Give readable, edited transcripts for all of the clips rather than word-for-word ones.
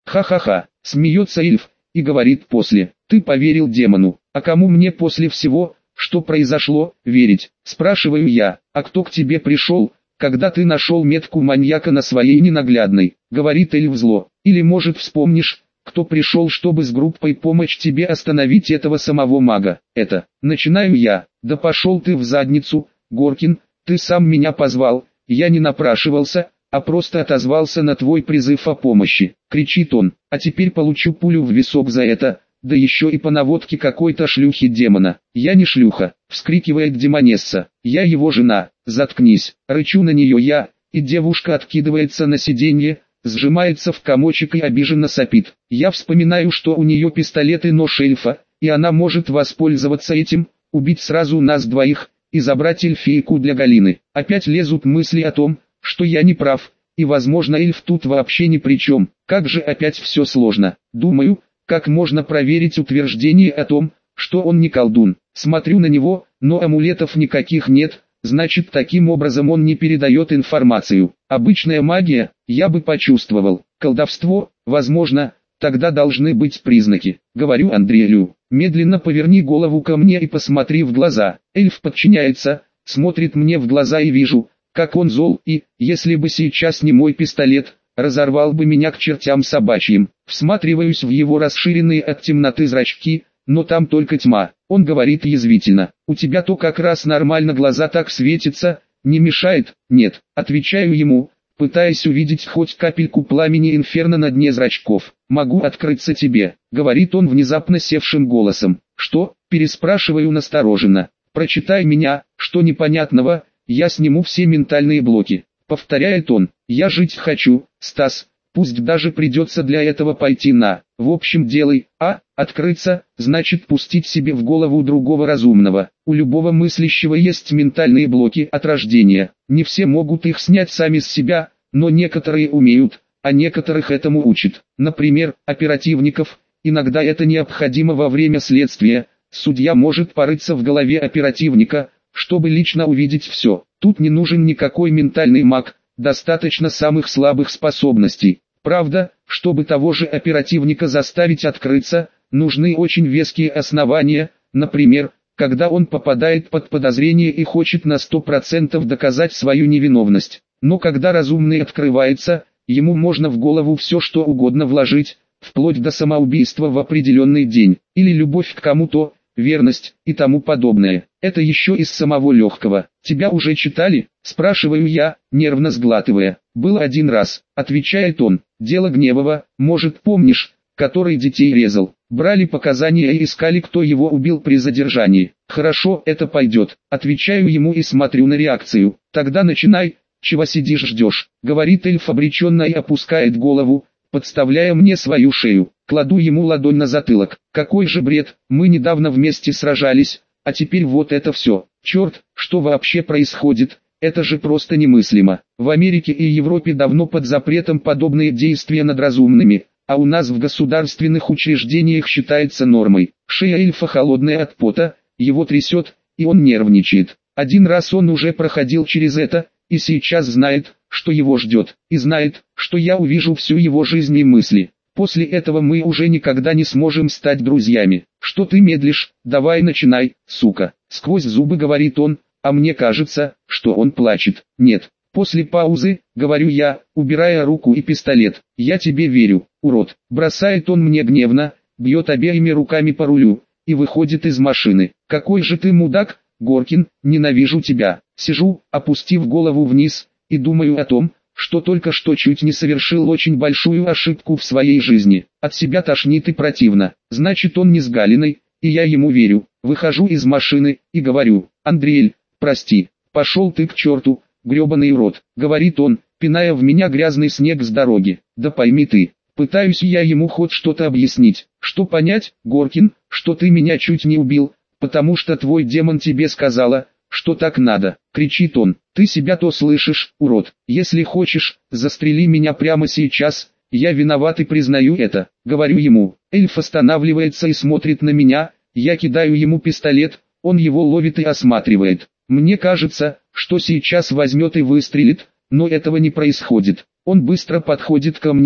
Ха-ха-ха, смеется эльф, и говорит после, ты поверил демону, а кому мне после всего, что произошло, верить? Спрашиваю я, а кто к тебе пришел, когда ты нашел метку маньяка на своей ненаглядной? Говорит эльф зло, или может вспомнишь, кто пришел, чтобы с группой помочь тебе остановить этого самого мага? Это, начинаю я, да пошел ты в задницу, Горкин, ты сам меня позвал, я не напрашивался, а просто отозвался на твой призыв о помощи, кричит он, а теперь получу пулю в висок за это, да еще и по наводке какой-то шлюхи демона. Я не шлюха, вскрикивает демонесса, я его жена, заткнись, рычу на нее я, и девушка откидывается на сиденье, сжимается в комочек и обиженно сопит. Я вспоминаю, что у нее пистолет и нож эльфа, и она может воспользоваться этим, убить сразу нас двоих, и забрать эльфийку для Галины. Опять лезут мысли о том, что я не прав, и возможно эльф тут вообще ни при чем. Как же опять все сложно. Думаю, как можно проверить утверждение о том, что он не колдун. Смотрю на него, но амулетов никаких нет, значит таким образом он не передает информацию. Обычная магия, я бы почувствовал. Колдовство, возможно, тогда должны быть признаки. Говорю Андрею, медленно поверни голову ко мне и посмотри в глаза. Эльф подчиняется, смотрит мне в глаза и вижу, как он зол и, если бы сейчас не мой пистолет, разорвал бы меня к чертям собачьим. Всматриваюсь в его расширенные от темноты зрачки, но там только тьма. Он говорит язвительно, у тебя-то как раз нормально глаза так светятся, не мешает? Нет, отвечаю ему, пытаясь увидеть хоть капельку пламени инферно на дне зрачков. Могу открыться тебе, говорит он внезапно севшим голосом. Что? Переспрашиваю настороженно. Прочитай меня, что непонятного, я сниму все ментальные блоки. Повторяет он, я жить хочу, Стас, пусть даже придется для этого пойти на, в общем делай, открыться, значит пустить себе в голову другого разумного. У любого мыслящего есть ментальные блоки от рождения, не все могут их снять сами с себя, но некоторые умеют, а некоторых этому учат. Например, оперативников, иногда это необходимо во время следствия, судья может порыться в голове оперативника, чтобы лично увидеть все. Тут не нужен никакой ментальный маг, достаточно самых слабых способностей. Правда, чтобы того же оперативника заставить открыться, нужны очень веские основания, например, когда он попадает под подозрение и хочет на 100% доказать свою невиновность. Но когда разумный открывается, ему можно в голову все что угодно вложить, вплоть до самоубийства в определенный день, или любовь к кому-то, верность и тому подобное. Это еще из самого легкого. Тебя уже читали? Спрашиваю я, нервно сглатывая. Был один раз, отвечает он. Дело Гневова, может помнишь, который детей резал. Брали показания и искали, кто его убил при задержании. Хорошо, это пойдет. Отвечаю ему и смотрю на реакцию. Тогда начинай, чего сидишь ждешь. Говорит эльф обреченно и опускает голову, подставляя мне свою шею. Кладу ему ладонь на затылок. Какой же бред, мы недавно вместе сражались, а теперь вот это все. Черт, что вообще происходит, это же просто немыслимо. В Америке и Европе давно под запретом подобные действия над разумными, а у нас в государственных учреждениях считается нормой. Шея эльфа холодная от пота, его трясет, и он нервничает. Один раз он уже проходил через это, и сейчас знает, что его ждет, и знает, что я увижу всю его жизнь и мысли. После этого мы уже никогда не сможем стать друзьями. Что ты медлишь, давай начинай, сука. Сквозь зубы говорит он, а мне кажется, что он плачет. Нет. После паузы, говорю я, убирая руку и пистолет. Я тебе верю, урод. Бросает он мне гневно, бьет обеими руками по рулю, и выходит из машины. Какой же ты мудак, Горкин, ненавижу тебя. Сижу, опустив голову вниз, и думаю о том, что только что чуть не совершил очень большую ошибку в своей жизни. От себя тошнит и противно. Значит он не с Галиной, и я ему верю. Выхожу из машины, и говорю, Андреэль, прости, пошел ты к черту, гребаный урод, говорит он, пиная в меня грязный снег с дороги. Да пойми ты, пытаюсь я ему хоть что-то объяснить. Что понять, Горкин, что ты меня чуть не убил, потому что твой демон тебе сказала, что так надо, кричит он. Ты себя-то слышишь, урод. Если хочешь, застрели меня прямо сейчас, я виноват и признаю это, говорю ему. Эльф останавливается и смотрит на меня, я кидаю ему пистолет, он его ловит и осматривает. Мне кажется, что сейчас возьмет и выстрелит, но этого не происходит. Он быстро подходит ко мне,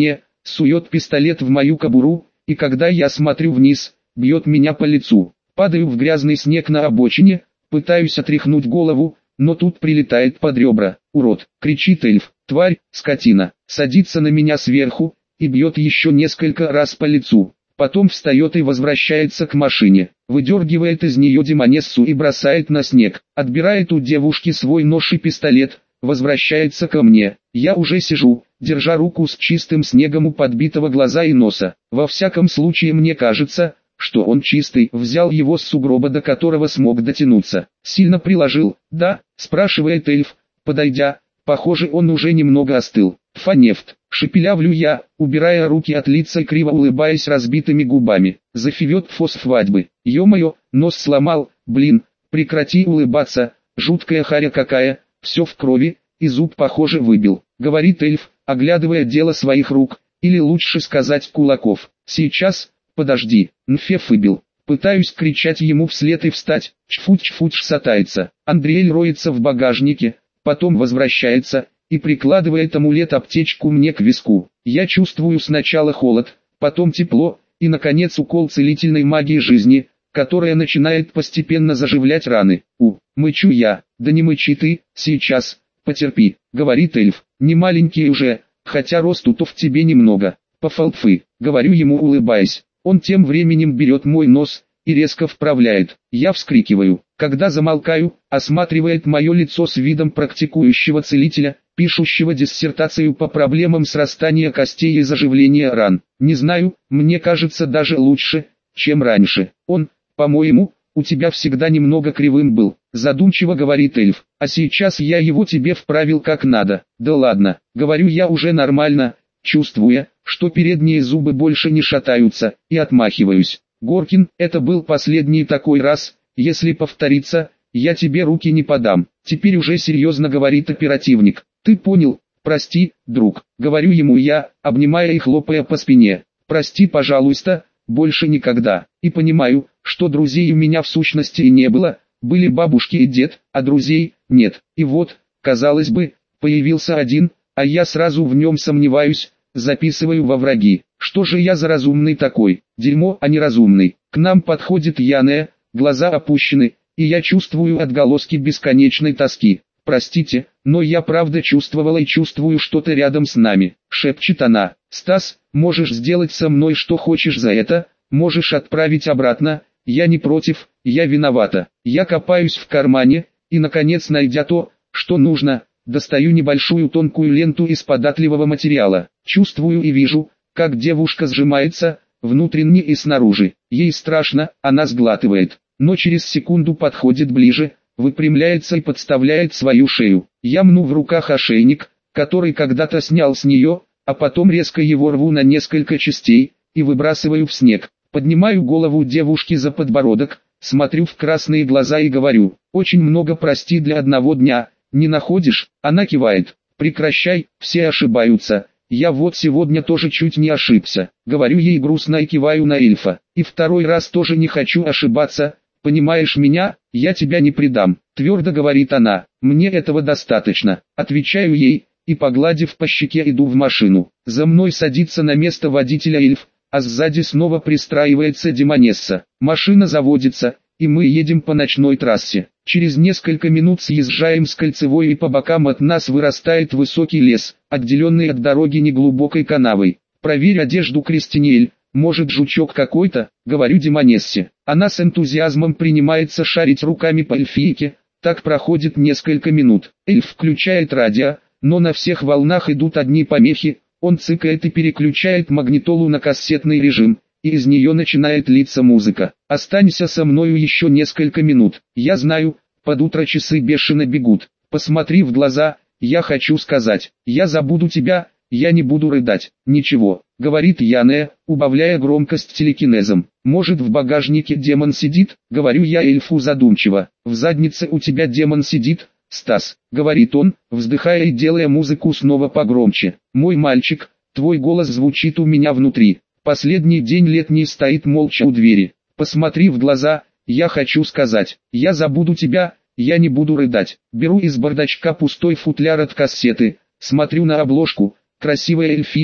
сует пистолет в мою кобуру, и когда я смотрю вниз, бьет меня по лицу. Падаю в грязный снег на обочине, пытаюсь отряхнуть голову, но тут прилетает под ребра. «Урод!» — кричит эльф. «Тварь, скотина!» Садится на меня сверху и бьет еще несколько раз по лицу. Потом встает и возвращается к машине, выдергивает из нее демонессу и бросает на снег, отбирает у девушки свой нож и пистолет, возвращается ко мне. Я уже сижу, держа руку с чистым снегом у подбитого глаза и носа. Во всяком случае мне кажется, что он чистый, взял его с сугроба, до которого смог дотянуться. Сильно приложил, да, спрашивает эльф, подойдя, похоже он уже немного остыл. Фанефт, шепелявлю я, убирая руки от лица и криво улыбаясь разбитыми губами. Зафивет фосфвадьбы. Ё-моё, нос сломал, блин, прекрати улыбаться, жуткая харя какая, все в крови, и зуб похоже выбил, говорит эльф, оглядывая дело своих рук, или лучше сказать кулаков. Сейчас, подожди, Нфеф выбил. Пытаюсь кричать ему вслед и встать, чфут-чфут шатается. Андриэль роется в багажнике, потом возвращается и прикладывает амулет-аптечку мне к виску. Я чувствую сначала холод, потом тепло, и наконец укол целительной магии жизни, которая начинает постепенно заживлять раны. Мычу я. Да не мычи ты, сейчас, потерпи, говорит эльф, не маленький уже, хотя росту-то в тебе немного. Пофалфы, говорю ему улыбаясь. Он тем временем берет мой нос и резко вправляет. Я вскрикиваю. Когда замолкаю, осматривает мое лицо с видом практикующего целителя, пишущего диссертацию по проблемам срастания костей и заживления ран. Не знаю, мне кажется даже лучше, чем раньше. Он, по-моему, у тебя всегда немного кривым был, задумчиво говорит эльф, а сейчас я его тебе вправил как надо. Да ладно, говорю я уже нормально, чувствуя, что передние зубы больше не шатаются, и отмахиваюсь. Горкин, это был последний такой раз, если повторится, я тебе руки не подам. Теперь уже серьезно говорит оперативник. Ты понял? Прости, друг, говорю ему я, обнимая и хлопая по спине. Прости, пожалуйста, больше никогда. И понимаю, что друзей у меня в сущности и не было, были бабушки и дед, а друзей нет. И вот, казалось бы, появился один, а я сразу в нем сомневаюсь, записываю во враги. Что же я за разумный такой? Дерьмо, а не разумный. К нам подходит Яная, глаза опущены, и я чувствую отголоски бесконечной тоски. Простите, но я правда чувствовала и чувствую что-то рядом с нами, шепчет она. Стас, можешь сделать со мной что хочешь за это, можешь отправить обратно, я не против, я виновата. Я копаюсь в кармане, и наконец найдя то, что нужно, достаю небольшую тонкую ленту из податливого материала. Чувствую и вижу, как девушка сжимается, внутренне и снаружи. Ей страшно, она сглатывает, но через секунду подходит ближе, выпрямляется и подставляет свою шею. Я мну в руках ошейник, который когда-то снял с нее, а потом резко его рву на несколько частей, и выбрасываю в снег. Поднимаю голову девушки за подбородок, смотрю в красные глаза и говорю, очень много прости для одного дня, не находишь? Она кивает, прекращай, все ошибаются. Я вот сегодня тоже чуть не ошибся, говорю ей грустно и киваю на эльфа. И второй раз тоже не хочу ошибаться, понимаешь меня, я тебя не предам, твердо говорит она. Мне этого достаточно, отвечаю ей, и погладив по щеке иду в машину. За мной садится на место водителя эльф, а сзади снова пристраивается демонесса. Машина заводится, и мы едем по ночной трассе. Через несколько минут съезжаем с кольцевой, и по бокам от нас вырастает высокий лес, отделенный от дороги неглубокой канавой. Проверь одежду, Кристиниэль, может жучок какой-то, говорю демонессе. Она с энтузиазмом принимается шарить руками по эльфийке. Так проходит несколько минут. Эльф включает радио, но на всех волнах идут одни помехи. Он цыкает и переключает магнитолу на кассетный режим, и из нее начинает литься музыка. Останься со мною еще несколько минут. Я знаю, под утро часы бешено бегут. Посмотри в глаза, я хочу сказать. Я забуду тебя, я не буду рыдать. Ничего, говорит Яная, убавляя громкость телекинезом. Может, в багажнике демон сидит, говорю я эльфу задумчиво. В заднице у тебя демон сидит, Стас, говорит он, вздыхая и делая музыку снова погромче. Мой мальчик, твой голос звучит у меня внутри. Последний день летний стоит молча у двери. Посмотри в глаза, я хочу сказать. Я забуду тебя, я не буду рыдать. Беру из бардачка пустой футляр от кассеты, смотрю на обложку. Красивая эльфийка,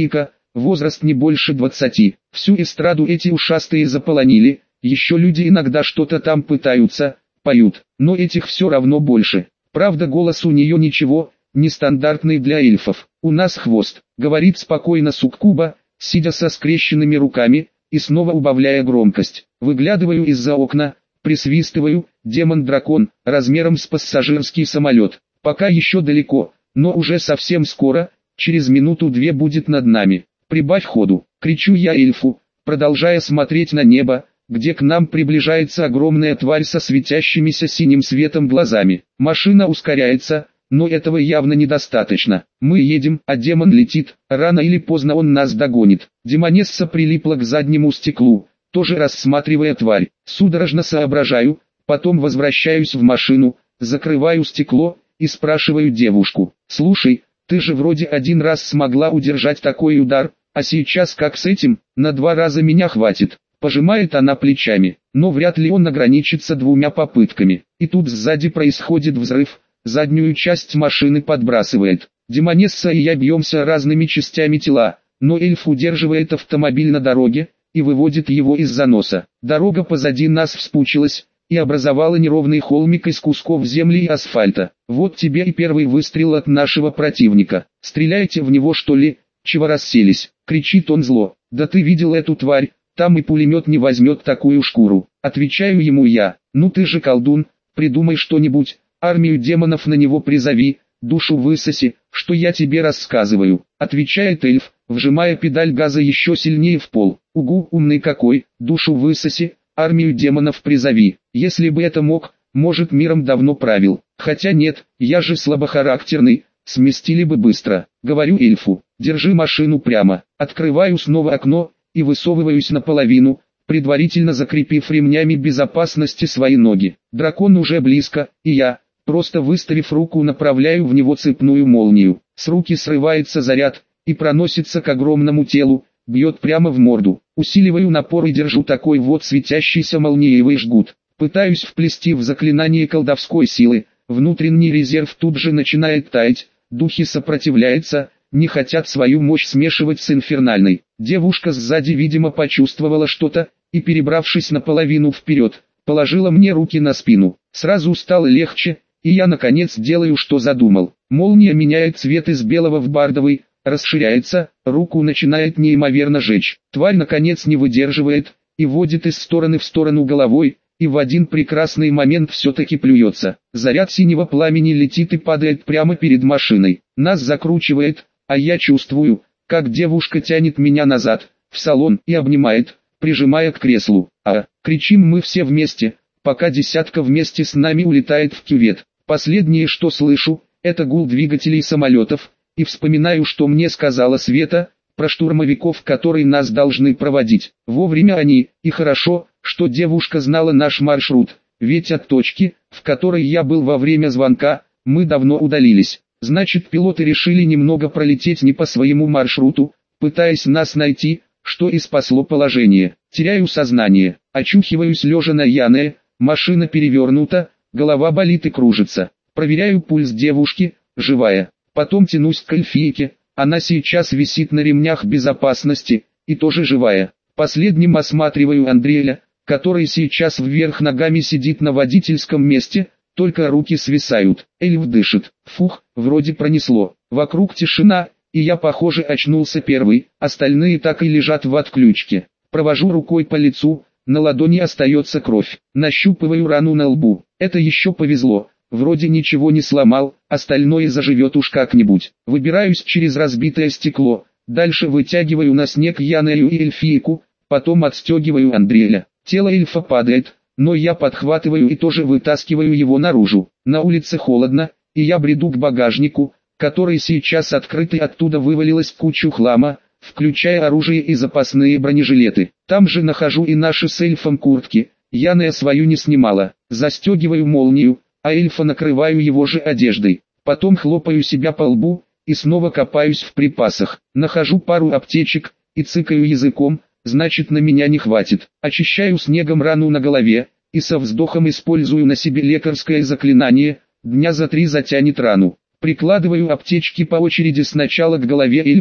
возраст не больше 20. Всю эстраду эти ушастые заполонили, еще люди иногда что-то там пытаются, поют, но этих все равно больше. Правда, голос у нее ничего, нестандартный для эльфов. «У нас хвост», — говорит спокойно суккуба, сидя со скрещенными руками, и снова убавляя громкость. Выглядываю из-за окна, присвистываю, демон-дракон, размером с пассажирский самолет. Пока еще далеко, но уже совсем скоро, через минуту-две будет над нами. «Прибавь ходу», — кричу я эльфу, продолжая смотреть на небо, где к нам приближается огромная тварь со светящимися синим светом глазами. Машина ускоряется, но этого явно недостаточно. Мы едем, а демон летит, рано или поздно он нас догонит. Демонесса прилипла к заднему стеклу, тоже рассматривая тварь. Судорожно соображаю, потом возвращаюсь в машину, закрываю стекло и спрашиваю девушку: «Слушай, ты же вроде один раз смогла удержать такой удар, а сейчас как с этим? На 2 раза меня хватит». Пожимает она плечами, но вряд ли он ограничится 2 попытками. И тут сзади происходит взрыв, заднюю часть машины подбрасывает. Демонесса и я бьемся разными частями тела, но эльф удерживает автомобиль на дороге и выводит его из заноса. Дорога позади нас вспучилась и образовала неровный холмик из кусков земли и асфальта. «Вот тебе и первый выстрел от нашего противника. Стреляйте в него, что ли, чего расселись?» — кричит он зло. «Да ты видел эту тварь? Там и пулемет не возьмет такую шкуру». Отвечаю ему я: «Ну ты же колдун, придумай что-нибудь, армию демонов на него призови, душу высоси, что я тебе рассказываю», — отвечает эльф, вжимая педаль газа еще сильнее в пол. «Угу, умный какой, душу высоси, армию демонов призови. Если бы это мог, может, миром давно правил. Хотя нет, я же слабохарактерный, сместили бы быстро». Говорю эльфу: «Держи машину прямо». Открываю снова окно и высовываюсь наполовину, предварительно закрепив ремнями безопасности свои ноги. Дракон уже близко, и я, просто выставив руку, направляю в него цепную молнию. С руки срывается заряд и проносится к огромному телу, бьет прямо в морду. Усиливаю напор и держу такой вот светящийся молниевый жгут. Пытаюсь вплести в заклинание колдовской силы, внутренний резерв тут же начинает таять, духи сопротивляются, не хотят свою мощь смешивать с инфернальной. Девушка сзади, видимо, почувствовала что-то, и, перебравшись наполовину вперед, положила мне руки на спину. Сразу стало легче, и я наконец делаю, что задумал. Молния меняет цвет из белого в бордовый, расширяется, руку начинает неимоверно жечь. Тварь наконец не выдерживает, и водит из стороны в сторону головой, и в один прекрасный момент все-таки плюется. Заряд синего пламени летит и падает прямо перед машиной. Нас закручивает, а я чувствую, как девушка тянет меня назад, в салон, и обнимает, прижимая к креслу. Кричим мы все вместе, пока десятка вместе с нами улетает в кювет. Последнее, что слышу, это гул двигателей самолетов, и вспоминаю, что мне сказала Света, про штурмовиков, которые нас должны проводить. Вовремя они, и хорошо, что девушка знала наш маршрут, ведь от точки, в которой я был во время звонка, мы давно удалились. Значит, пилоты решили немного пролететь не по своему маршруту, пытаясь нас найти, что и спасло положение. Теряю сознание, очухиваюсь лежа на Яне, машина перевернута, голова болит и кружится. Проверяю пульс девушки, живая. Потом тянусь к эльфийке, она сейчас висит на ремнях безопасности, и тоже живая. Последним осматриваю Андрея, который сейчас вверх ногами сидит на водительском месте, только руки свисают. Эльф дышит. Фух, вроде пронесло. Вокруг тишина, и я, похоже, очнулся первый, остальные так и лежат в отключке. Провожу рукой по лицу, на ладони остается кровь. Нащупываю рану на лбу. Это еще повезло. Вроде ничего не сломал, остальное заживет уж как-нибудь. Выбираюсь через разбитое стекло, дальше вытягиваю на снег Янею и эльфийку, потом отстегиваю Андрея. Тело эльфа падает, но я подхватываю и тоже вытаскиваю его наружу. На улице холодно, и я бреду к багажнику, который сейчас открыт, и оттуда вывалилась кучу хлама, включая оружие и запасные бронежилеты. Там же нахожу и наши с эльфом куртки. Яная свою не снимала. Застегиваю молнию, а эльфа накрываю его же одеждой. Потом хлопаю себя по лбу и снова копаюсь в припасах. Нахожу пару аптечек и цыкаю языком, значит, на меня не хватит. Очищаю снегом рану на голове и со вздохом использую на себе лекарское заклинание, дня за 3 затянет рану. Прикладываю аптечки по очереди сначала к голове эльфа,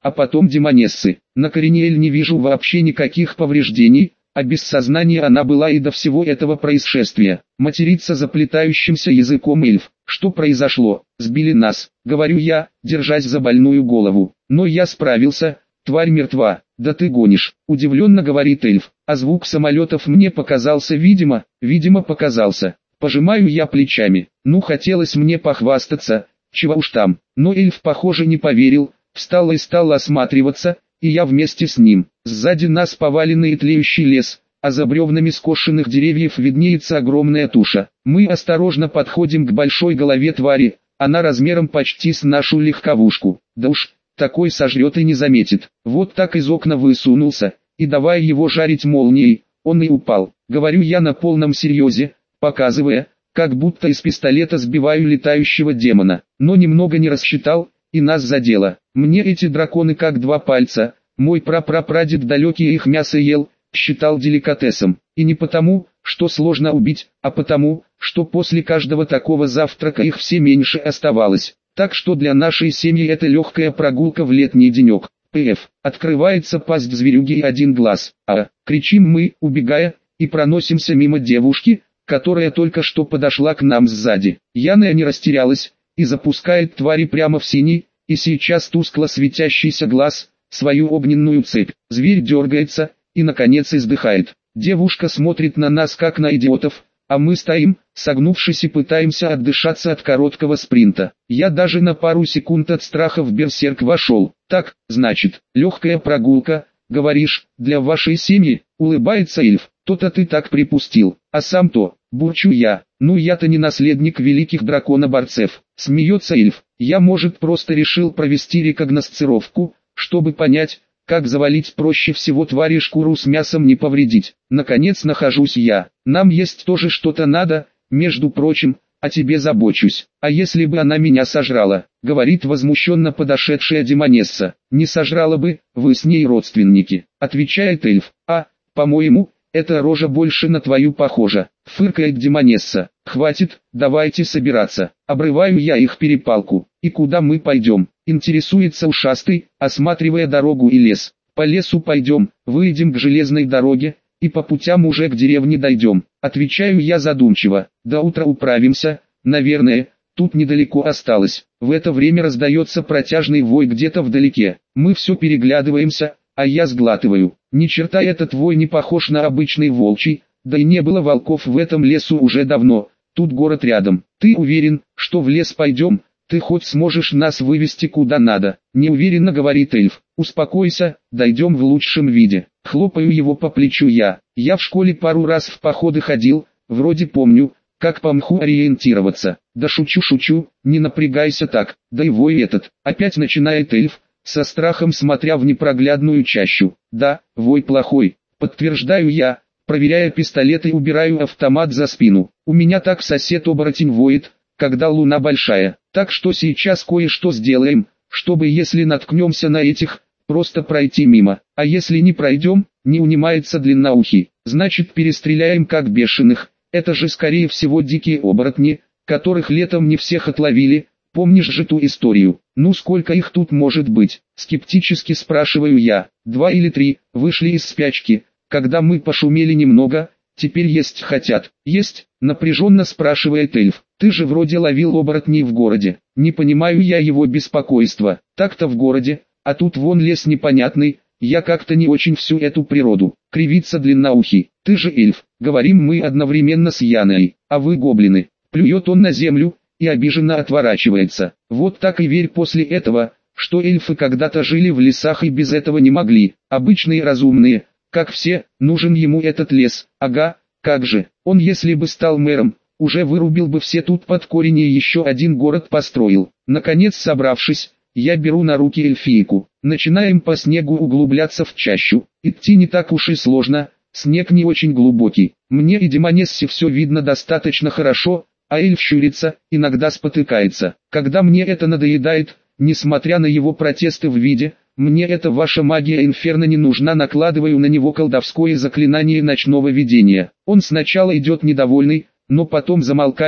а потом демонессы. На Коринеэль не вижу вообще никаких повреждений, а без сознания она была и до всего этого происшествия. Матерится заплетающимся языком эльф. Что произошло? Сбили нас, говорю я, держась за больную голову. Но я справился, тварь мертва. Да ты гонишь, удивленно говорит эльф, а звук самолетов мне показался видимо показался. Пожимаю я плечами, ну хотелось мне похвастаться, чего уж там, но эльф похоже не поверил, встал и стал осматриваться, и я вместе с ним. Сзади нас поваленный и тлеющий лес, а за бревнами скошенных деревьев виднеется огромная туша. Мы осторожно подходим к большой голове твари, она размером почти с нашу легковушку. Да уж, такой сожрет и не заметит. Вот так из окна высунулся, и давай его жарить молнией, он и упал. Говорю я на полном серьезе, показывая, как будто из пистолета сбиваю летающего демона. Но немного не рассчитал, и нас задело. Мне эти драконы как два пальца, мой прапрапрадед далекий их мясо ел, считал деликатесом. И не потому, что сложно убить, а потому, что после каждого такого завтрака их все меньше оставалось. Так что для нашей семьи это легкая прогулка в летний денек. П.Ф. Открывается пасть зверюги и один глаз. Кричим мы, убегая, и проносимся мимо девушки, которая только что подошла к нам сзади. Яна не растерялась, и запускает твари прямо в синий, и сейчас тускло светящийся глаз, свою огненную цепь. Зверь дергается, и наконец издыхает. Девушка смотрит на нас как на идиотов, а мы стоим, согнувшись и пытаемся отдышаться от короткого спринта. Я даже на пару секунд от страха в берсерк вошел. Так, значит, легкая прогулка, говоришь, для вашей семьи, улыбается эльф. То-то ты так припустил, а сам-то, бурчу я, ну я-то не наследник великих драконоборцев. Смеется эльф, я может просто решил провести рекогносцировку, чтобы понять, как завалить проще всего твари шкуру с мясом не повредить. Наконец нахожусь я, нам есть тоже что-то надо, между прочим, о тебе забочусь. А если бы она меня сожрала, говорит возмущенно подошедшая демонесса. Не сожрала бы, вы с ней родственники, отвечает эльф. По-моему, эта рожа больше на твою похожа, фыркает демонесса. Хватит, давайте собираться. Обрываю я их перепалку. И куда мы пойдем? Интересуется ушастый, осматривая дорогу и лес. По лесу пойдем, выйдем к железной дороге, и по путям уже к деревне дойдем. Отвечаю я задумчиво. До утра управимся, наверное, тут недалеко осталось. В это время раздается протяжный вой где-то вдалеке. Мы все переглядываемся, а я сглатываю. Ни черта этот вой не похож на обычный волчий, да и не было волков в этом лесу уже давно, тут город рядом. Ты уверен, что в лес пойдем? Ты хоть сможешь нас вывести куда надо? Неуверенно говорит эльф. Успокойся, дойдем в лучшем виде. Хлопаю его по плечу я. Я в школе пару раз в походы ходил, вроде помню, как по мху ориентироваться. Да шучу, не напрягайся так. Да и вой этот. Опять начинает эльф, со страхом смотря в непроглядную чащу. Да, вой плохой, подтверждаю я, проверяя пистолет и убираю автомат за спину. У меня так сосед-оборотень воет, когда луна большая. Так что сейчас кое-что сделаем, чтобы если наткнемся на этих, просто пройти мимо. А если не пройдем, не унимается длинноухий, значит перестреляем как бешеных. Это же скорее всего дикие оборотни, которых летом не всех отловили. Помнишь же ту историю? Ну сколько их тут может быть? Скептически спрашиваю я. 2 или 3, вышли из спячки, когда мы пошумели немного, теперь есть хотят. Есть, напряженно спрашивает эльф. Ты же вроде ловил оборотней в городе. Не понимаю я его беспокойства. Так-то в городе, а тут вон лес непонятный, я как-то не очень всю эту природу. Кривится длинноухий. Ты же эльф, говорим мы одновременно с Яной, а вы гоблины. Плюет он на землю и обиженно отворачивается. Вот так и верь после этого, что эльфы когда-то жили в лесах и без этого не могли. Обычные разумные, как все, нужен ему этот лес. Ага, как же, он если бы стал мэром, уже вырубил бы все тут под корень и еще один город построил. Наконец собравшись, я беру на руки эльфийку. Начинаем по снегу углубляться в чащу. Идти не так уж и сложно, снег не очень глубокий. Мне и демонессе все видно достаточно хорошо, а эльф щурится, иногда спотыкается. Когда мне это надоедает, несмотря на его протесты в виде «мне эта ваша магия инферно не нужна», накладываю на него колдовское заклинание ночного видения. Он сначала идет недовольный, но потом замолкает,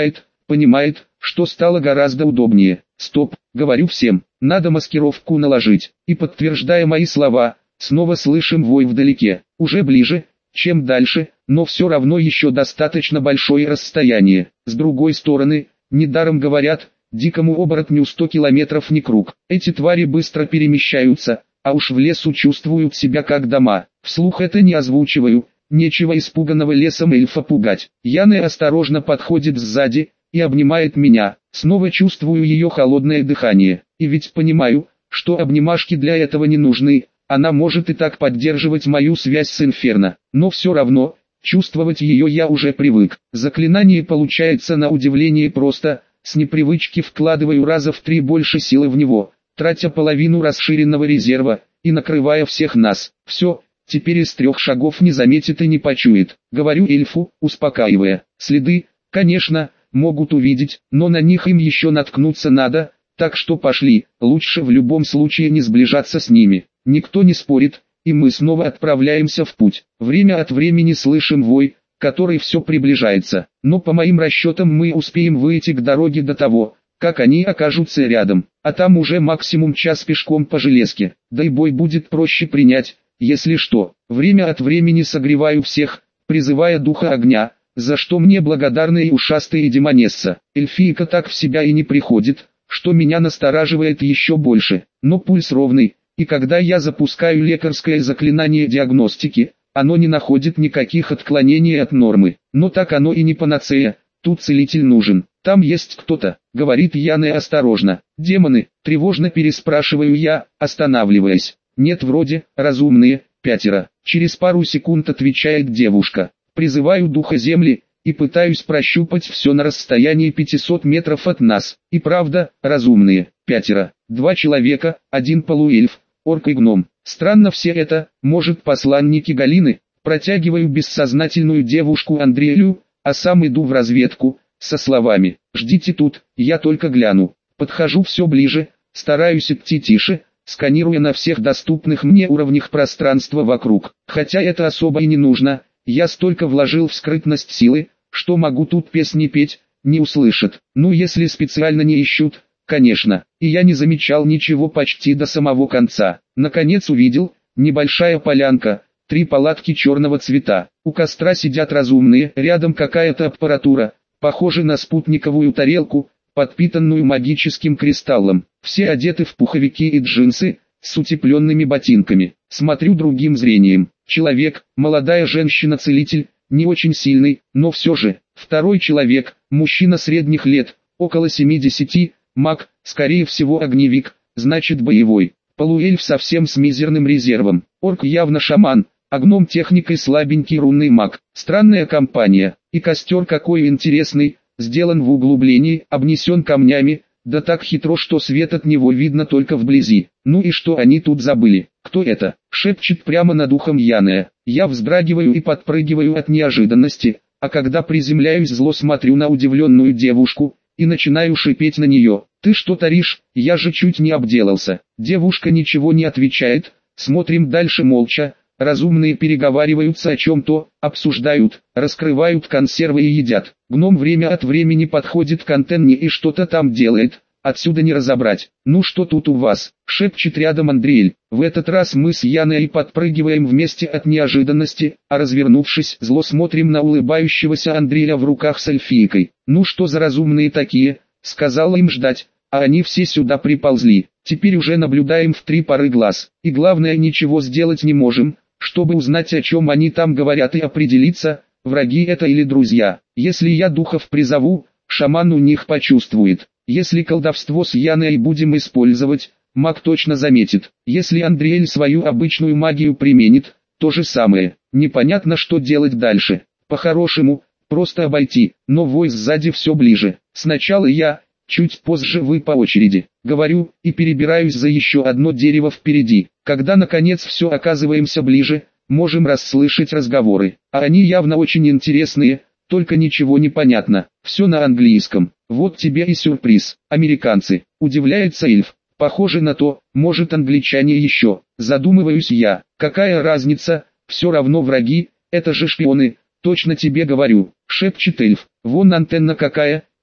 понимает, что стало гораздо удобнее. Стоп, говорю всем, надо маскировку наложить. И подтверждая мои слова, снова слышим вой вдалеке, уже ближе, чем дальше, но все равно еще достаточно большое расстояние. С другой стороны, недаром говорят, дикому оборотню 100 километров не круг. Эти твари быстро перемещаются, а уж в лесу чувствуют себя как дома. Вслух это не озвучиваю, нечего испуганного лесом эльфа пугать. Яна осторожно подходит сзади и обнимает меня. Снова чувствую ее холодное дыхание. И ведь понимаю, что обнимашки для этого не нужны. Она может и так поддерживать мою связь с Инферно. Но все равно, чувствовать ее я уже привык. Заклинание получается на удивление просто. С непривычки вкладываю раза в 3 больше силы в него, тратя половину расширенного резерва, и накрывая всех нас. Все, теперь из 3 шагов не заметит и не почует. Говорю эльфу, успокаивая. Следы, конечно, могут увидеть, но на них им еще наткнуться надо, так что пошли, лучше в любом случае не сближаться с ними. Никто не спорит, и мы снова отправляемся в путь. Время от времени слышим вой, который все приближается, но по моим расчетам мы успеем выйти к дороге до того, как они окажутся рядом, а там уже максимум час пешком по железке, да и бой будет проще принять, если что. Время от времени согреваю всех, призывая духа огня, за что мне благодарны и ушастые демонесса. Эльфийка так в себя и не приходит, что меня настораживает еще больше, но пульс ровный, и когда я запускаю лекарское заклинание диагностики, оно не находит никаких отклонений от нормы. Но так оно и не панацея, тут целитель нужен. Там есть кто-то, говорит Яна осторожно. Демоны, тревожно переспрашиваю я, останавливаясь. Нет вроде, разумные, 5. Через пару секунд отвечает девушка. Призываю духа земли, и пытаюсь прощупать все на расстоянии 500 метров от нас. И правда, разумные, 5. 2 человека, 1 полуэльф, орк и гном. Странно все это, может посланники Галины. Протягиваю бессознательную девушку Андрею, а сам иду в разведку, со словами «Ждите тут, я только гляну». Подхожу все ближе, стараюсь идти тише, сканируя на всех доступных мне уровнях пространства вокруг. Хотя это особо и не нужно, я столько вложил в скрытность силы, что могу тут песни петь, не услышат. Ну если специально не ищут, конечно. И я не замечал ничего почти до самого конца. Наконец увидел, небольшая полянка, 3 палатки черного цвета. У костра сидят разумные, рядом какая-то аппаратура, похожая на спутниковую тарелку, подпитанную магическим кристаллом. Все одеты в пуховики и джинсы, с утепленными ботинками. Смотрю другим зрением. Человек, молодая женщина-целитель, не очень сильный, но все же. Второй человек, мужчина средних лет, около 70, маг, скорее всего огневик, значит боевой. Полуэльф совсем с мизерным резервом. Орк явно шаман, а гном техникой слабенький рунный маг. Странная компания. И костер какой интересный, сделан в углублении, обнесен камнями, да так хитро, что свет от него видно только вблизи. Ну и что они тут забыли? Кто это? Шепчет прямо над ухом Яна. Я вздрагиваю и подпрыгиваю от неожиданности, а когда приземляюсь, зло смотрю на удивленную девушку и начинаю шипеть на нее. «Ты что творишь? Я же чуть не обделался». Девушка ничего не отвечает, смотрим дальше молча. Разумные переговариваются о чем-то, обсуждают, раскрывают консервы и едят. Гном время от времени подходит к антенне и что-то там делает, отсюда не разобрать. «Ну что тут у вас?» — шепчет рядом Андреэль. В этот раз мы с Яной подпрыгиваем вместе от неожиданности, а развернувшись, зло смотрим на улыбающегося Андрея в руках с эльфийкой. «Ну что за разумные такие?» — сказала им ждать, а они все сюда приползли. Теперь уже наблюдаем в 3 пары глаз, и главное, ничего сделать не можем, чтобы узнать, о чем они там говорят, и определиться, враги это или друзья. Если я духов призову, шаман у них почувствует. Если колдовство с Яной будем использовать, маг точно заметит. Если Андреэль свою обычную магию применит, то же самое. Непонятно, что делать дальше. По-хорошему, просто обойти, но вой сзади все ближе. Сначала я, чуть позже вы по очереди. Говорю, и перебираюсь за еще одно дерево впереди. Когда наконец все оказываемся ближе, можем расслышать разговоры. А они явно очень интересные, только ничего не понятно. Все на английском. Вот тебе и сюрприз. Американцы. Удивляется эльф. Похоже на то, может англичане еще. Задумываюсь я. Какая разница, все равно враги, это же шпионы. Точно тебе говорю, шепчет эльф. Вон антенна какая,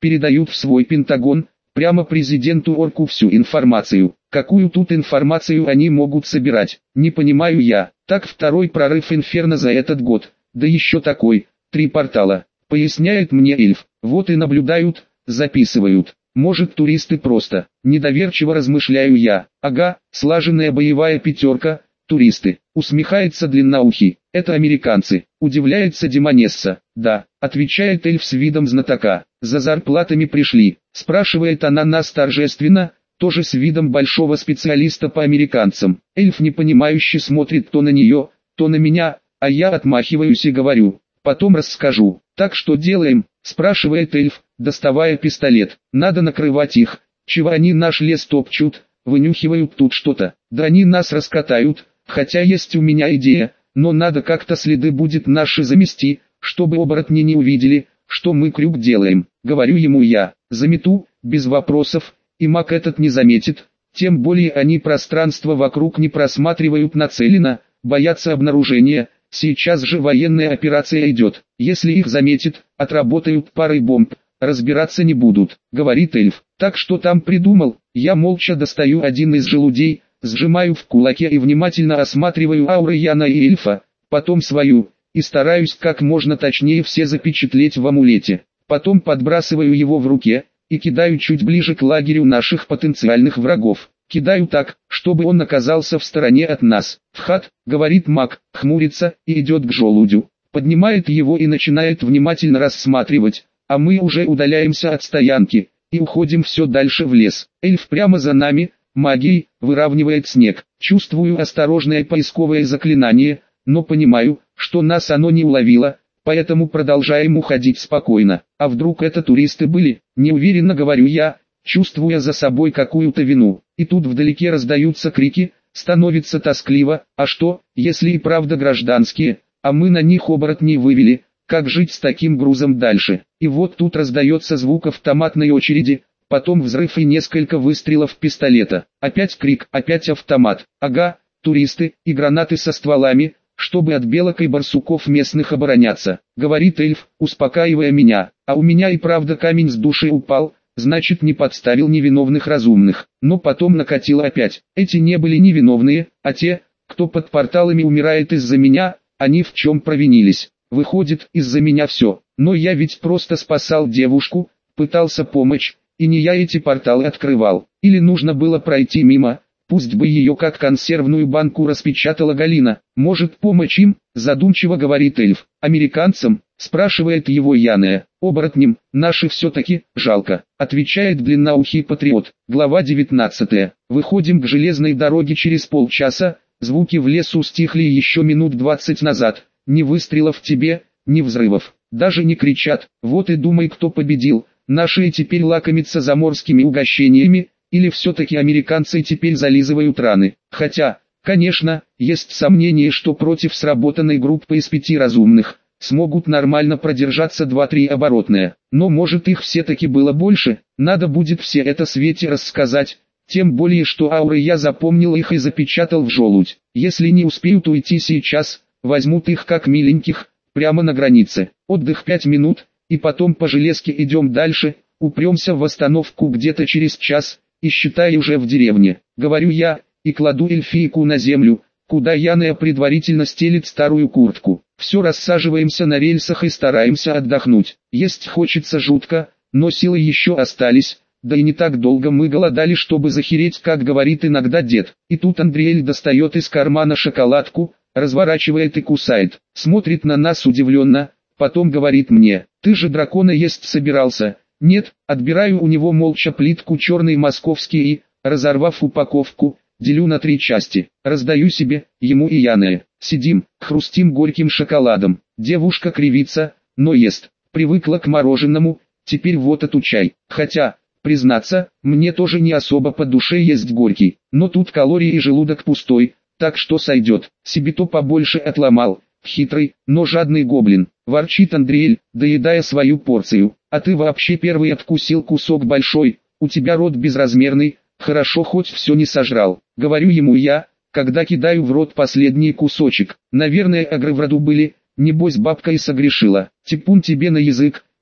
передают в свой Пентагон, прямо президенту Орку всю информацию. Какую тут информацию они могут собирать, не понимаю я. Так второй прорыв Инферно за этот год, да еще такой, 3 портала, поясняет мне эльф. Вот и наблюдают, записывают. Может, туристы просто, недоверчиво размышляю я. Ага, слаженная боевая пятерка, туристы. Усмехается длинноухий. Это американцы. Удивляется Демонесса. Да, отвечает эльф с видом знатока. За зарплатами пришли. Спрашивает она нас торжественно, тоже с видом большого специалиста по американцам. Эльф непонимающе смотрит то на нее, то на меня, а я отмахиваюсь и говорю. Потом расскажу. Так что делаем? Спрашивает эльф, доставая пистолет. Надо накрывать их. Чего они наш лес топчут, вынюхивают тут что-то. Да они нас раскатают, хотя есть у меня идея, но надо как-то следы будет наши замести, чтобы оборотни не увидели, что мы крюк делаем. Говорю ему я, замету, без вопросов, и маг этот не заметит, тем более они пространство вокруг не просматривают нацеленно, боятся обнаружения. Сейчас же военная операция идет, если их заметит, отработают парой бомб, разбираться не будут, говорит эльф. Так что там придумал? Я молча достаю один из желудей, сжимаю в кулаке и внимательно осматриваю ауры Яна и эльфа, потом свою, и стараюсь как можно точнее все запечатлеть в амулете. Потом подбрасываю его в руке, и кидаю чуть ближе к лагерю наших потенциальных врагов. Кидаю так, чтобы он оказался в стороне от нас. «Вхат», — говорит маг, хмурится и идет к желудю. Поднимает его и начинает внимательно рассматривать, а мы уже удаляемся от стоянки, и уходим все дальше в лес. Эльф прямо за нами, магией, выравнивает снег. Чувствую осторожное поисковое заклинание, но понимаю, что нас оно не уловило, поэтому продолжаем уходить спокойно. А вдруг это туристы были? Неуверенно говорю я, чувствуя за собой какую-то вину. И тут вдалеке раздаются крики, становится тоскливо. А что, если и правда гражданские, а мы на них оборотней вывели? Как жить с таким грузом дальше? И вот тут раздается звук автоматной очереди, потом взрыв и несколько выстрелов пистолета. Опять крик, опять автомат. Ага, туристы и гранаты со стволами, чтобы от белок и барсуков местных обороняться, говорит эльф, успокаивая меня. А у меня и правда камень с души упал. Значит, не подставил невиновных разумных. Но потом накатило опять. Эти не были невиновные, а те, кто под порталами умирает из-за меня, они в чем провинились. Выходит, из-за меня все. Но я ведь просто спасал девушку, пытался помочь, и не я эти порталы открывал. Или нужно было пройти мимо, пусть бы ее как консервную банку распечатала Галина. Может помочь им, задумчиво говорит эльф. Американцам, спрашивает его Яная. Оборотням, наши все-таки, жалко, отвечает длинноухий патриот. Глава 19. Выходим к железной дороге через полчаса, звуки в лесу стихли еще минут 20 назад. Ни выстрелов тебе, ни взрывов, даже не кричат. Вот и думай, кто победил. Наши теперь лакомятся заморскими угощениями, или все-таки американцы теперь зализывают раны. Хотя, конечно, есть сомнение, что против сработанной группы из 5 разумных смогут нормально продержаться 2-3 оборотные. Но может их все-таки было больше, надо будет все это Свете рассказать. Тем более, что ауры я запомнил их и запечатал в желудь. Если не успеют уйти сейчас, возьмут их как миленьких, прямо на границе. Отдых 5 минут, и потом по железке идем дальше, упремся в остановку где-то через час, и считай уже в деревне. Говорю я, и кладу эльфийку на землю, куда Яная предварительно стелит старую куртку. Все рассаживаемся на рельсах и стараемся отдохнуть. Есть хочется жутко, но силы еще остались, да и не так долго мы голодали, чтобы захереть, как говорит иногда дед. И тут Андриэль достает из кармана шоколадку, разворачивает и кусает. Смотрит на нас удивленно, потом говорит мне: «Ты же дракона есть собирался?» «Нет», отбираю у него молча плитку черный московский и, разорвав упаковку, делю на 3 части, раздаю себе, ему и Яне. Сидим, хрустим горьким шоколадом. Девушка кривится, но ест. Привыкла к мороженому, теперь вот отучай. Хотя, признаться, мне тоже не особо по душе есть горький. Но тут калории и желудок пустой, так что сойдет. Себе-то побольше отломал. Хитрый, но жадный гоблин, ворчит Андриэль, доедая свою порцию. А ты вообще первый откусил кусок большой, у тебя рот безразмерный, хорошо хоть все не сожрал. Говорю ему я, когда кидаю в рот последний кусочек. Наверное, агры в роду были, небось бабка и согрешила. Типун тебе на язык,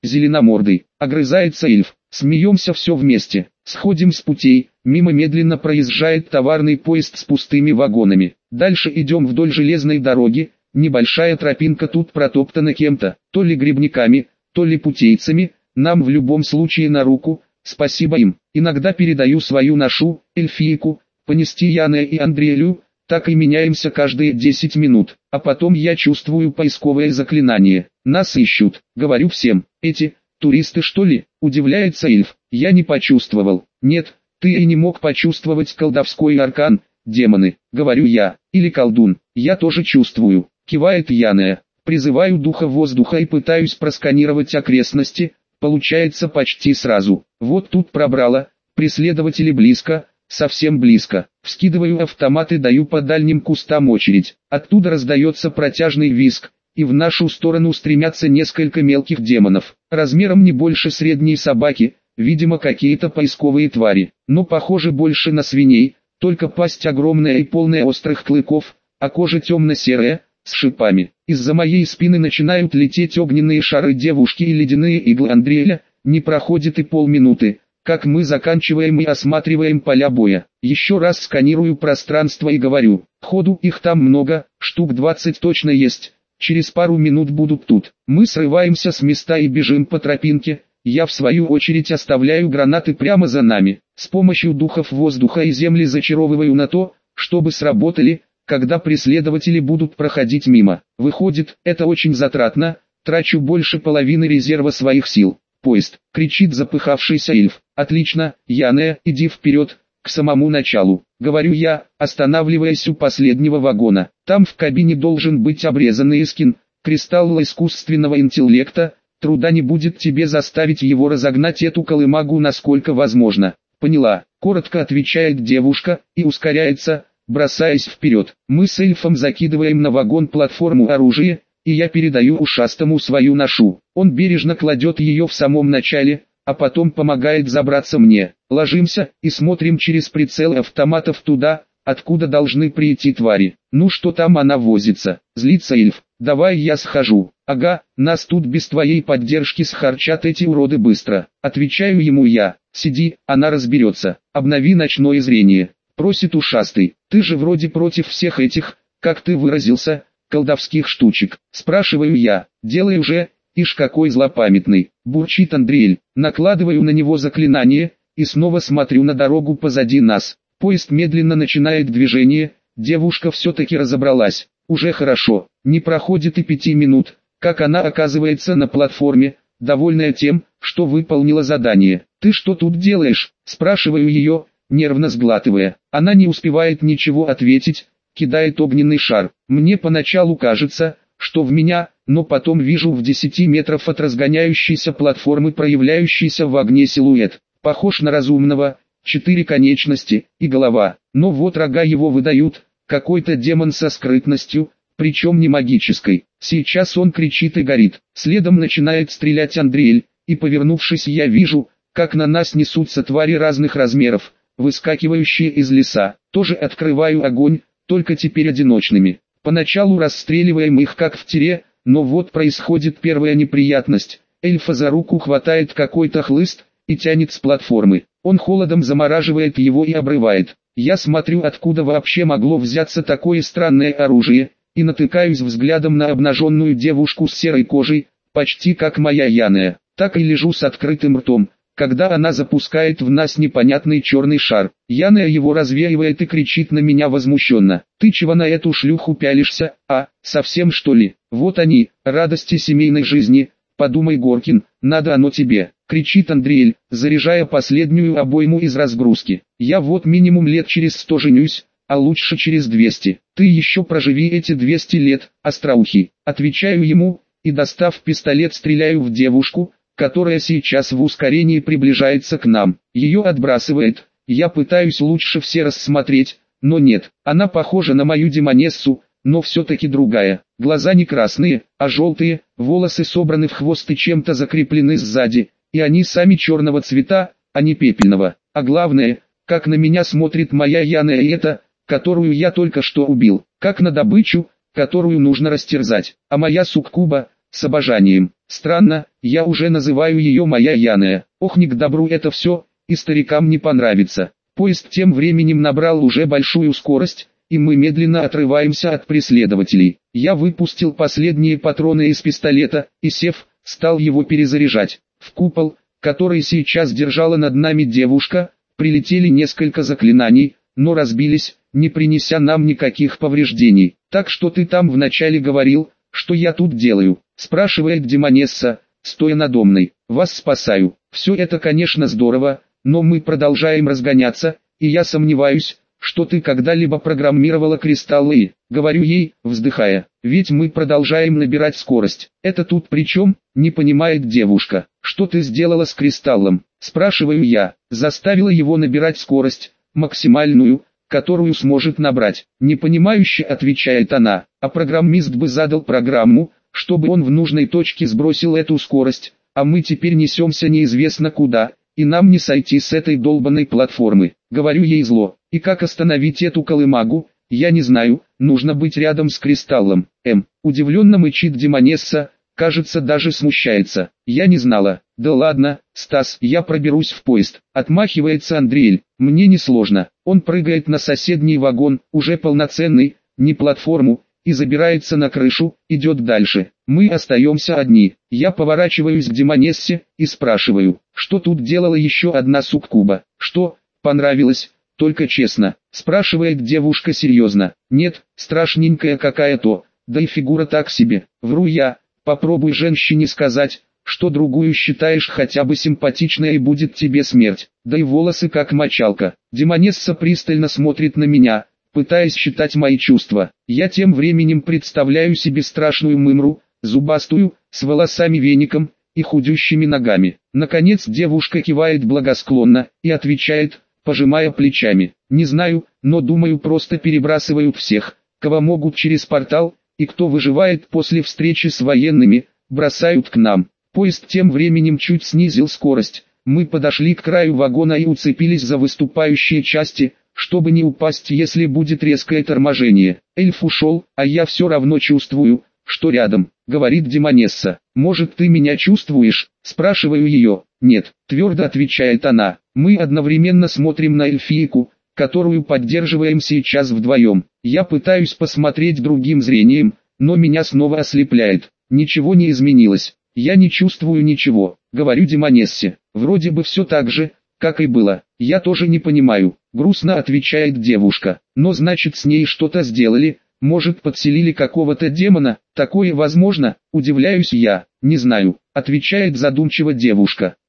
зеленомордый, огрызается эльф. Смеемся все вместе, сходим с путей, мимо медленно проезжает товарный поезд с пустыми вагонами. Дальше идем вдоль железной дороги, небольшая тропинка тут протоптана кем-то, то ли грибниками, то ли путейцами, нам в любом случае на руку, спасибо им. Иногда передаю свою ношу, эльфийку, понести Яне и Андрею, так и меняемся каждые 10 минут, а потом я чувствую поисковое заклинание. Нас ищут, говорю всем, эти, туристы что ли, удивляется эльф, я не почувствовал. Нет, ты и не мог почувствовать колдовской аркан, демоны, говорю я, или колдун, я тоже чувствую, кивает Яне. Призываю духа воздуха и пытаюсь просканировать окрестности, получается почти сразу. Вот тут пробрало, преследователи близко, совсем близко. Вскидываю автомат и даю по дальним кустам очередь. Оттуда раздается протяжный визг, и в нашу сторону стремятся несколько мелких демонов, размером не больше средней собаки, видимо какие-то поисковые твари, но похоже больше на свиней, только пасть огромная и полная острых клыков, а кожа темно-серая, с шипами. Из-за моей спины начинают лететь огненные шары девушки и ледяные иглы Андрея. Не проходит и полминуты, как мы заканчиваем и осматриваем поля боя. Еще раз сканирую пространство и говорю, ходу их там много, штук 20 точно есть, через пару минут будут тут. Мы срываемся с места и бежим по тропинке, я в свою очередь оставляю гранаты прямо за нами. С помощью духов воздуха и земли зачаровываю на то, чтобы сработали, когда преследователи будут проходить мимо. Выходит, это очень затратно, трачу больше половины резерва своих сил. Поезд, кричит запыхавшийся эльф. Отлично, Яне, иди вперед, к самому началу, говорю я, останавливаясь у последнего вагона. Там в кабине должен быть обрезанный эскин, кристалл искусственного интеллекта, труда не будет тебе заставить его разогнать эту колымагу насколько возможно. Поняла, коротко отвечает девушка, и ускоряется, бросаясь вперед. Мы с эльфом закидываем на вагон платформу оружие, и я передаю ушастому свою ношу. Он бережно кладет ее в самом начале, а потом помогает забраться мне. Ложимся и смотрим через прицел автоматов туда, откуда должны прийти твари. Ну что там она возится? Злится эльф. Давай я схожу. Ага, нас тут без твоей поддержки схарчат эти уроды быстро. Отвечаю ему я. Сиди, она разберется. Обнови ночное зрение. Просит ушастый. Ты же вроде против всех этих, как ты выразился, колдовских штучек. Спрашиваю я. Делай уже, ишь какой злопамятный. Бурчит Андреэль. Накладываю на него заклинание, и снова смотрю на дорогу позади нас. Поезд медленно начинает движение, девушка все-таки разобралась. Уже хорошо, не проходит и 5 минут, как она оказывается на платформе, довольная тем, что выполнила задание. «Ты что тут делаешь?» – спрашиваю ее, нервно сглатывая. Она не успевает ничего ответить, кидает огненный шар. Мне поначалу кажется, что в меня, но потом вижу в 10 метров от разгоняющейся платформы проявляющийся в огне силуэт. Похож на разумного, 4 конечности и голова, но вот рога его выдают, какой-то демон со скрытностью, причем не магической. Сейчас он кричит и горит. Следом начинает стрелять Андреэль, и повернувшись я вижу, как на нас несутся твари разных размеров, выскакивающие из леса. Тоже открываю огонь, только теперь одиночными. Поначалу расстреливаем их как в тире, но вот происходит первая неприятность. Эльфа за руку хватает какой-то хлыст и тянет с платформы. Он холодом замораживает его и обрывает. Я смотрю, откуда вообще могло взяться такое странное оружие, и натыкаюсь взглядом на обнаженную девушку с серой кожей, почти как моя Яная. Так и лежу с открытым ртом, когда она запускает в нас непонятный черный шар. Яная его развеивает и кричит на меня возмущенно. «Ты чего на эту шлюху пялишься, а, совсем что ли? Вот они, радости семейной жизни, подумай, Горкин, надо оно тебе», кричит Андреэль, заряжая последнюю обойму из разгрузки. «Я вот минимум лет через 100 женюсь, а лучше через 200. Ты еще проживи эти 200 лет, остроухий». Отвечаю ему, и достав пистолет стреляю в девушку, которая сейчас в ускорении приближается к нам. Ее отбрасывает, я пытаюсь лучше все рассмотреть, но нет, она похожа на мою демонессу, но все-таки другая. Глаза не красные, а желтые, волосы собраны в хвост и чем-то закреплены сзади, и они сами черного цвета, а не пепельного. А главное, как на меня смотрит моя Яна и эта, которую я только что убил, как на добычу, которую нужно растерзать. А моя суккуба, с обожанием. Странно, я уже называю ее моя Яная. Ох, не к добру это все, и старикам не понравится. Поезд тем временем набрал уже большую скорость, и мы медленно отрываемся от преследователей. Я выпустил последние патроны из пистолета, и сев, стал его перезаряжать. В купол, который сейчас держала над нами девушка, прилетели несколько заклинаний, но разбились, не принеся нам никаких повреждений. «Так что ты там вначале говорил, что я тут делаю?» – спрашивает Демонесса, стоя надо мной. «Вас спасаю. Все это, конечно, здорово, но мы продолжаем разгоняться, и я сомневаюсь, что ты когда-либо программировала кристаллы, говорю ей, вздыхая. Ведь мы продолжаем набирать скорость. Это тут при чем? Не понимает девушка. Что ты сделала с кристаллом? Спрашиваю я. Заставила его набирать скорость, максимальную, которую сможет набрать. Непонимающе отвечает она. А программист бы задал программу, чтобы он в нужной точке сбросил эту скорость, а мы теперь несемся неизвестно куда, и нам не сойти с этой долбанной платформы. Говорю ей зло. И как остановить эту колымагу, я не знаю, нужно быть рядом с кристаллом. Удивленно мычит Демонесса, кажется даже смущается. Я не знала. Да ладно, Стас, я проберусь в поезд. Отмахивается Андреэль. Мне не сложно. Он прыгает на соседний вагон, уже полноценный, не платформу, и забирается на крышу, идет дальше. Мы остаемся одни. Я поворачиваюсь к Демонессе и спрашиваю, что тут делала еще одна суккуба. Что, понравилось? Только честно, спрашивает девушка серьезно. Нет, страшненькая какая-то, да и фигура так себе. Вру я. Попробуй женщине сказать, что другую считаешь хотя бы симпатичной, и будет тебе смерть. Да и волосы как мочалка. Демонесса пристально смотрит на меня, пытаясь считать мои чувства. Я тем временем представляю себе страшную мымру, зубастую, с волосами-веником и худющими ногами. Наконец девушка кивает благосклонно и отвечает, пожимая плечами. Не знаю, но думаю, просто перебрасывают всех, кого могут через портал, и кто выживает после встречи с военными, бросают к нам. Поезд тем временем чуть снизил скорость. Мы подошли к краю вагона и уцепились за выступающие части, чтобы не упасть, если будет резкое торможение. Эльф ушел, а я все равно чувствую, что рядом, говорит Демонесса. Может, ты меня чувствуешь? Спрашиваю ее. Нет, твердо отвечает она. Мы одновременно смотрим на эльфийку, которую поддерживаем сейчас вдвоем. Я пытаюсь посмотреть другим зрением, но меня снова ослепляет. Ничего не изменилось. Я не чувствую ничего, говорю Демонессе. Вроде бы все так же, как и было. Я тоже не понимаю, грустно отвечает девушка. Но значит, с ней что-то сделали, может, подселили какого-то демона? Такое возможно, удивляюсь я. Не знаю, отвечает задумчиво девушка.